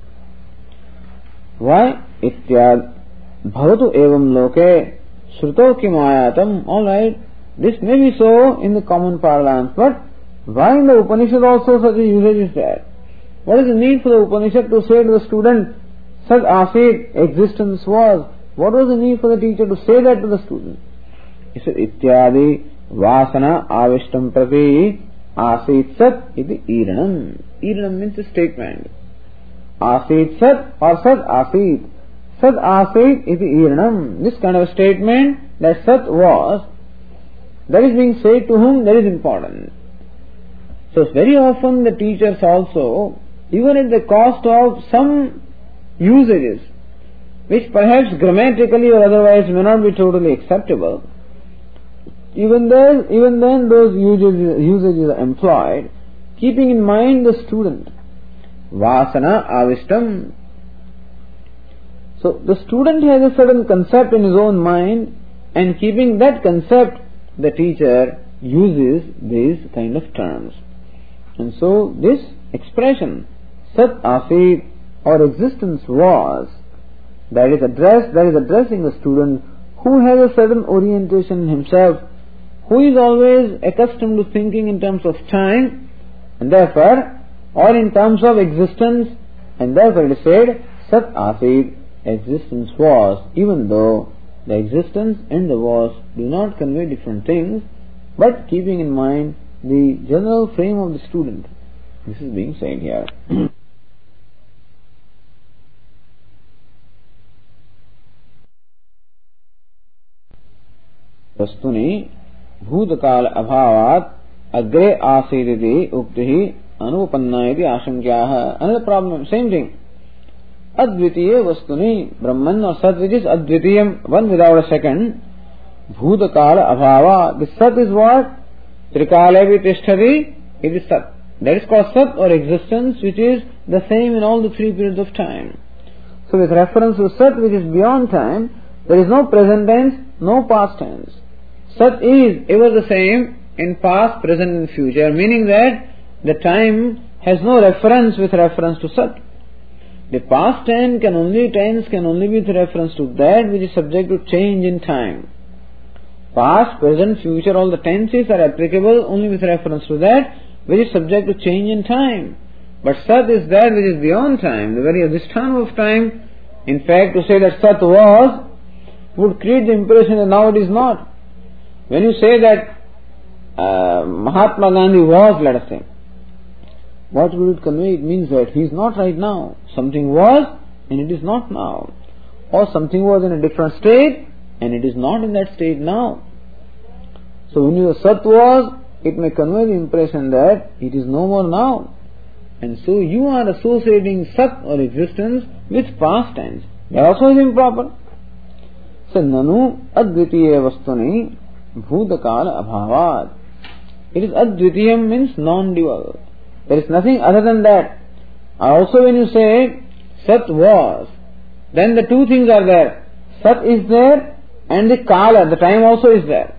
Why? Ityad bhavatu evam loke shruto kim ayatam. Alright, this may be so in the common parlance, but why in the Upanishad also such a usage is there? What is the need for the Upanishad to say to the student, Sat Asit, existence was? What was the need for the teacher to say that to the student? He said, Ityadi Vasana Avishtam Prati Asit Sat iti Iranam. Iranam means a statement. Asit Sat or Sat Asit. Sat Asit iti Iranam. This kind of a statement that Sat was, that is being said to whom, that is important. So very often the teachers also, even at the cost of some usages, which perhaps grammatically or otherwise may not be totally acceptable, even then, even then those usages, usages are employed, keeping in mind the student. Vasana avishtam. So the student has a certain concept in his own mind, and keeping that concept, the teacher uses these kind of terms. And so this expression, Sat Asit, or existence was, that is addressed, that is addressing the student who has a certain orientation in himself, who is always accustomed to thinking in terms of time, and therefore, or in terms of existence, and therefore it is said, Sat Asit, existence was, even though the existence and the was do not convey different things, but keeping in mind the general frame of the student. This is being said here. Vastuni bhutakaal abhavat agre asiditi uktihi anupanna iti ashankyaha. Another problem, same thing. Advitiya vastuni, Brahman or Sat, which is Advitiyam, one without a second. Bhutakala abhava. The Sat is what? Trikalevi tishtari, it is Sat. That is called Sat or existence, which is the same in all the three periods of time. So with reference to Sat, which is beyond time, there is no present tense, no past tense. Sat is ever the same in past, present and future, meaning that the time has no reference with reference to Sat. The past tense can only tense can only be with reference to that which is subject to change in time. Past, present, future, all the tenses are applicable only with reference to that which is subject to change in time. But Sat is that which is beyond time, the very adhisthana of time. In fact, to say that Sat was would create the impression that now it is not. When you say that uh, Mahatma Gandhi was, let us say, what would it convey? It means that he is not right now. Something was and it is not now. Or something was in a different state and it is not in that state now. So when you say Sat was, it may convey the impression that it is no more now. And so you are associating Sat or existence with past tense. That also is improper. So nanu advitiya vastuni bhutakala abhavat. It is advitiyam means non-dual. There is nothing other than that. Also when you say Sat was, then the two things are there. Sat is there and the kala, the time also is there.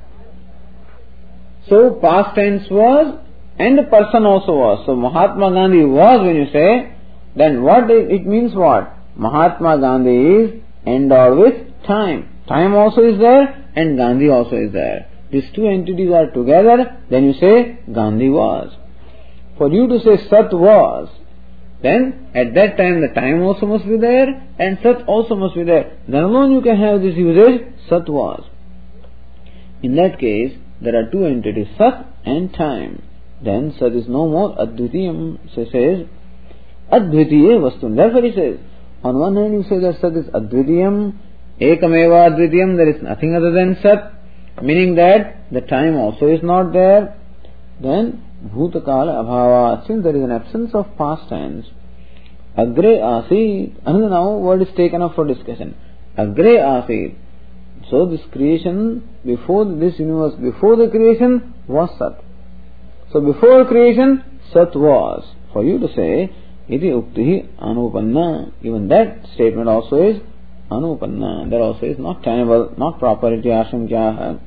So past tense was and the person also was. So Mahatma Gandhi was when you say, then what it, it means what? Mahatma Gandhi is endowed with time. Time also is there and Gandhi also is there. These two entities are together, then you say Gandhi was. For you to say Sat was, then at that time the time also must be there and Sat also must be there. Then alone you can have this usage, Sat was. In that case, there are two entities, Sat and time. Then Sat is no more Advitiyam. So he says, Advitiya Vastun. Therefore he says, on one hand you say that Sat is Advitiyam, Ekameva Advitiyam, there is nothing other than Sat, meaning that the time also is not there. Then Bhutakala Abhava, since there is an absence of past tense, Agre Asit, another now word is taken up for discussion. Agre Asit. So this creation, before this universe, before the creation was Sat. So before creation, Sat was. For you to say, iti uktihi anupanna, even that statement also is anupanna. That also is not tenable, not proper. Iti ashankyaha.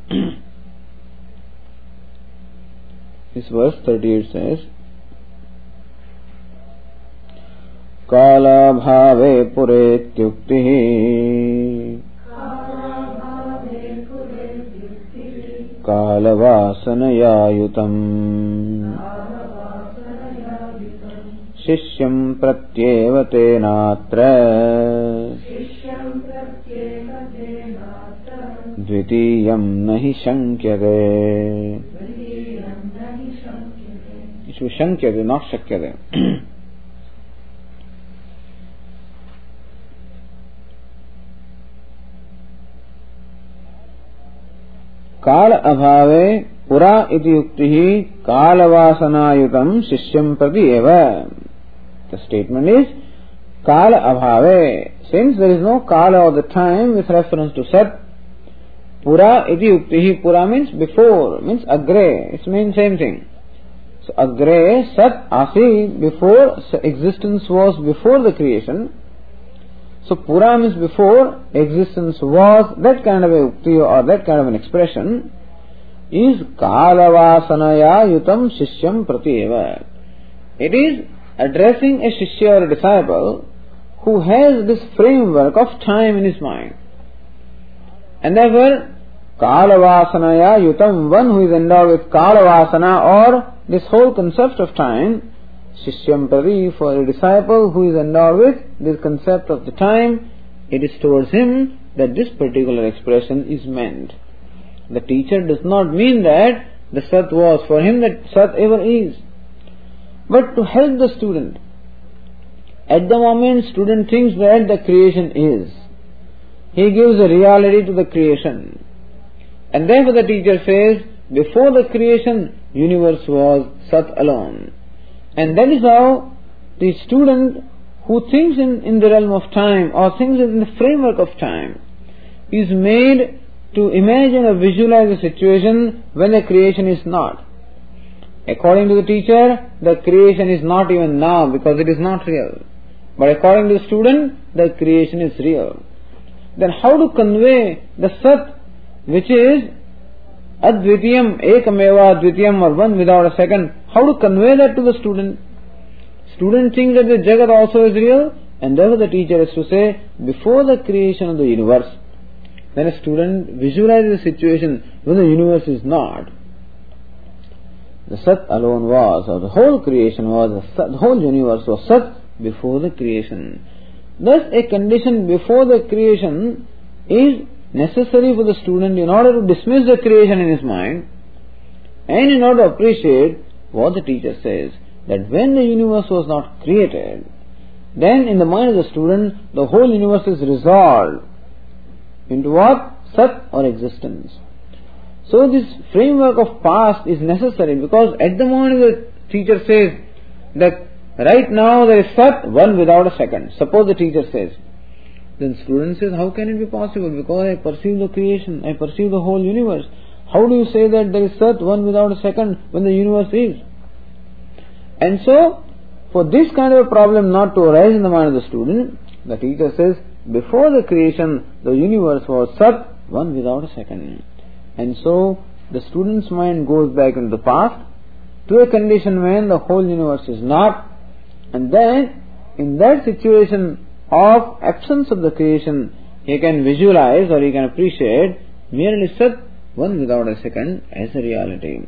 This verse thirty-eight says, Kala bhave puretyuktihi Kala vasanaya yutam Shishyam pratyeva tenatra Dvitiyam nahi shankyate. It should be shankyate, not shakyate. Kala abhave pura iti yuktihi kala vasanayutam shishyam prati eva. The statement is kala abhave. Since there is no kala or the time with reference to sat, pura iti yuktihi, pura means before, means agre. It means same thing. So agre sat asi, before, existence was before the creation. So pura means before, existence was, that kind of a ukti or that kind of an expression is kalavasanaya yutam shishyam pratyeva. It is addressing a shishya or a disciple who has this framework of time in his mind. And therefore, kalavasanaya yutam, one who is endowed with kalavasana or this whole concept of time, Shishyam Prati, for a disciple who is endowed with this concept of the time, it is towards him that this particular expression is meant. The teacher does not mean that the Sat was for him, that Sat ever is. But to help the student, at the moment student thinks that the creation is. He gives a reality to the creation. And therefore the teacher says, before the creation, universe was Sat alone. And that is how the student who thinks in, in the realm of time or thinks in the framework of time is made to imagine or visualize a situation when the creation is not. According to the teacher, the creation is not even now because it is not real. But according to the student, the creation is real. Then how to convey the Sat, which is Advitiyam, Ekameva Advitiyam, or one without a second, how to convey that to the student? Student thinks that the Jagat also is real, and therefore the teacher has to say, before the creation of the universe, then a student visualizes the situation when the universe is not. The Sat alone was, or the whole creation was, the, Sat, the whole universe was Sat before the creation. Thus a condition before the creation is necessary for the student in order to dismiss the creation in his mind and in order to appreciate what the teacher says, that when the universe was not created, then in the mind of the student, the whole universe is resolved into what? Sat or existence. So this framework of past is necessary because at the moment the teacher says that right now there is Sat, one without a second. Suppose the teacher says, then student says, how can it be possible? Because I perceive the creation, I perceive the whole universe. How do you say that there is Sat, one without a second, when the universe is? And so, for this kind of a problem not to arise in the mind of the student, the teacher says, before the creation, the universe was Sat, one without a second. And so, the student's mind goes back into the past, to a condition when the whole universe is not, and then, in that situation of absence of the creation, he can visualize or he can appreciate merely Sat, one without a second, as a reality.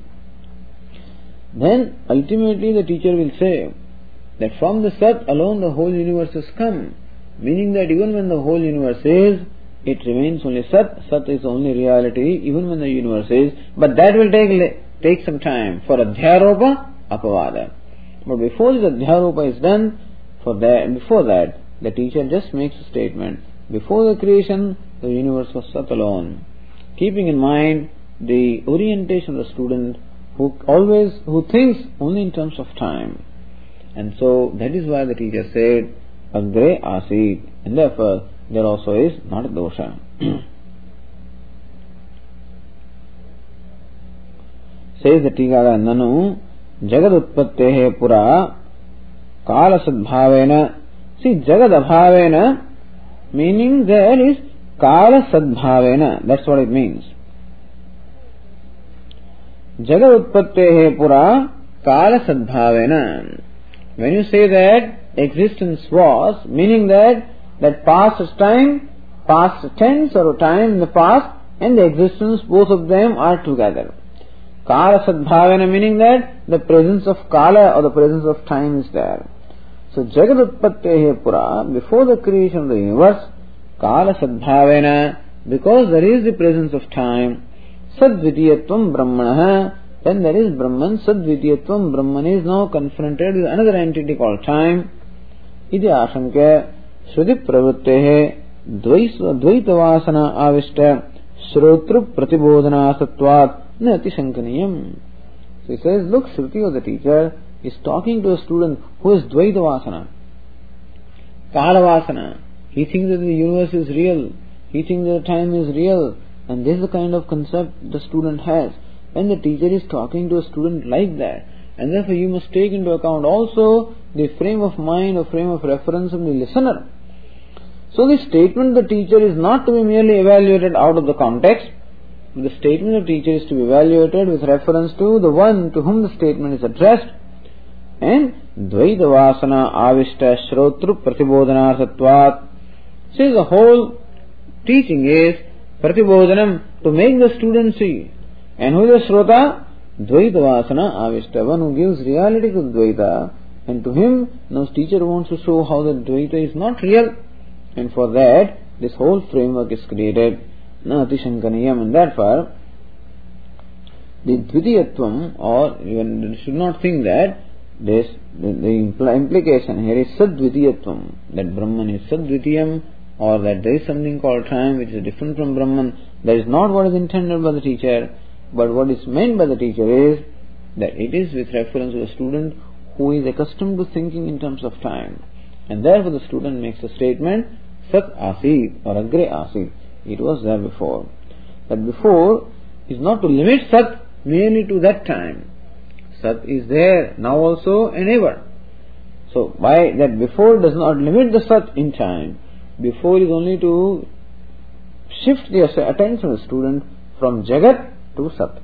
Then ultimately the teacher will say that from the Sat alone the whole universe has come, meaning that even when the whole universe is, it remains only Sat. Sat is only reality even when the universe is, but that will take take some time for Adhyaropa, Apavada. But before this Adhyaropa is done, for that, before that, the teacher just makes a statement. Before the creation, the universe was Sat alone, keeping in mind the orientation of the student who always, who thinks only in terms of time. And so that is why the teacher said, Agre Asid, and therefore there also is not a dosha. Says the Tigara, Nanu Jagad Utpattehe Pura Kala Sadbhavena. See, Jagad Abhavena, meaning there is Kala Sadbhavena. That's what it means. Jagad Utpattehe Pura Kala Sadbhavena. When you say that existence was, meaning that that past time, past tense or time in the past, and the existence, both of them are together. Kala Sadbhavena, meaning that the presence of Kala or the presence of time is there. So Jagad Utpattehe Pura, before the creation of the universe, Kala Sadbhavena, because there is the presence of time, Sadvidiyatvam Brahmanaha, then there is Brahman. Sadvidiyatvam Brahman is now confronted with another entity called time. Iti ashankya Shruti Pravrittehe Dvaita Vasana Avishta Shrotru Pratibodhana Sattvat Na Atishankaniyam. So he says, look, Shruti or the teacher is talking to a student who is Dvaita Vasana, Kala Vasana. He thinks that the universe is real. He thinks that time is real. And this is the kind of concept the student has. When the teacher is talking to a student like that, and therefore you must take into account also the frame of mind or frame of reference of the listener. So the statement of the teacher is not to be merely evaluated out of the context. The statement of the teacher is to be evaluated with reference to the one to whom the statement is addressed. And Dvaita Vasana Avishta Shrotru Pratibodhana Sattvat. See, the whole teaching is Pratibodhanam, to make the student see. And who is the Shrota? Dvaita Vasana Avishta, one who gives reality to Dvaita. And to him, now teacher wants to show how the Dvaita is not real. And for that, this whole framework is created. Na Atishankaniyam. And therefore, the Dvidiyatvam, or you should not think that this, the, the impl- implication here is Sadvidiyatvam, that Brahman is Sadvidiyam, or that there is something called time which is different from Brahman. That is not what is intended by the teacher. But what is meant by the teacher is that it is with reference to the student who is accustomed to thinking in terms of time. And therefore the student makes a statement, Sat Asid or Agre Asid. It was there before. That before is not to limit Sat merely to that time. Sat is there now also and ever. So by that before does not limit the Sat in time. Before is only to shift the attention of the student from Jagat to Sat.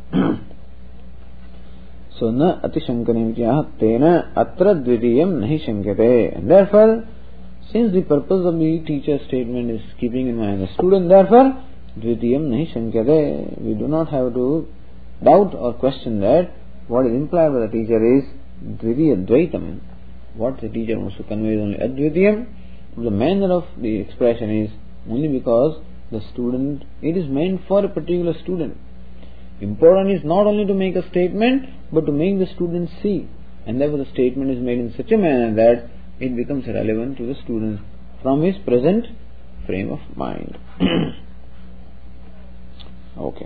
So na atishankaniyam tena atra dvidiyam nahi shankate. And therefore, since the purpose of the teacher's statement is keeping in mind the student, therefore dvidiyam nahi shankate. We do not have to doubt or question that what is implied by the teacher is dvidiya dvaitam. What the teacher wants to convey is only advidiyam. The manner of the expression is only because the student, it is meant for a particular student. Important is not only to make a statement, but to make the student see. And therefore the statement is made in such a manner that it becomes relevant to the student from his present frame of mind. Okay.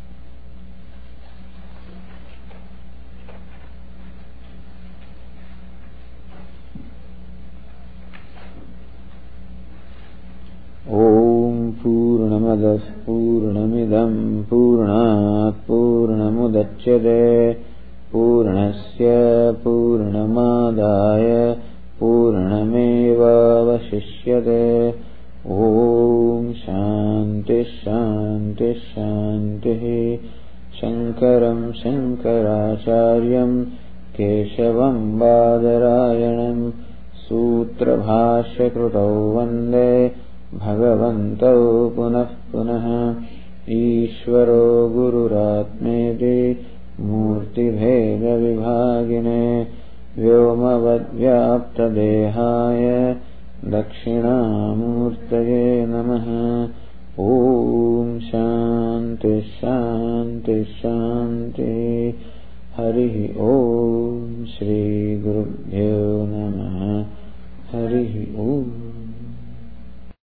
Om Purnamadas Purnamidam Purnat Purnamudachyate Purnasya Purnamadaya Purnameva Vashishyate. Om Shanti Shanti Shanti. Shankaram Shankaracharyam Keshavam Badarayanam Sutra Bhashya Krutau Vande Bhagavantau Punah Punah. Ishvaro Gururatmeti Murti Bheda Vibhagine Vyomavad Vyapta Dehaya Dakshinamurtaye Namaha. Om Shanti Shanti Shanti. Harihi Om Shri Gurubhyo Namaha.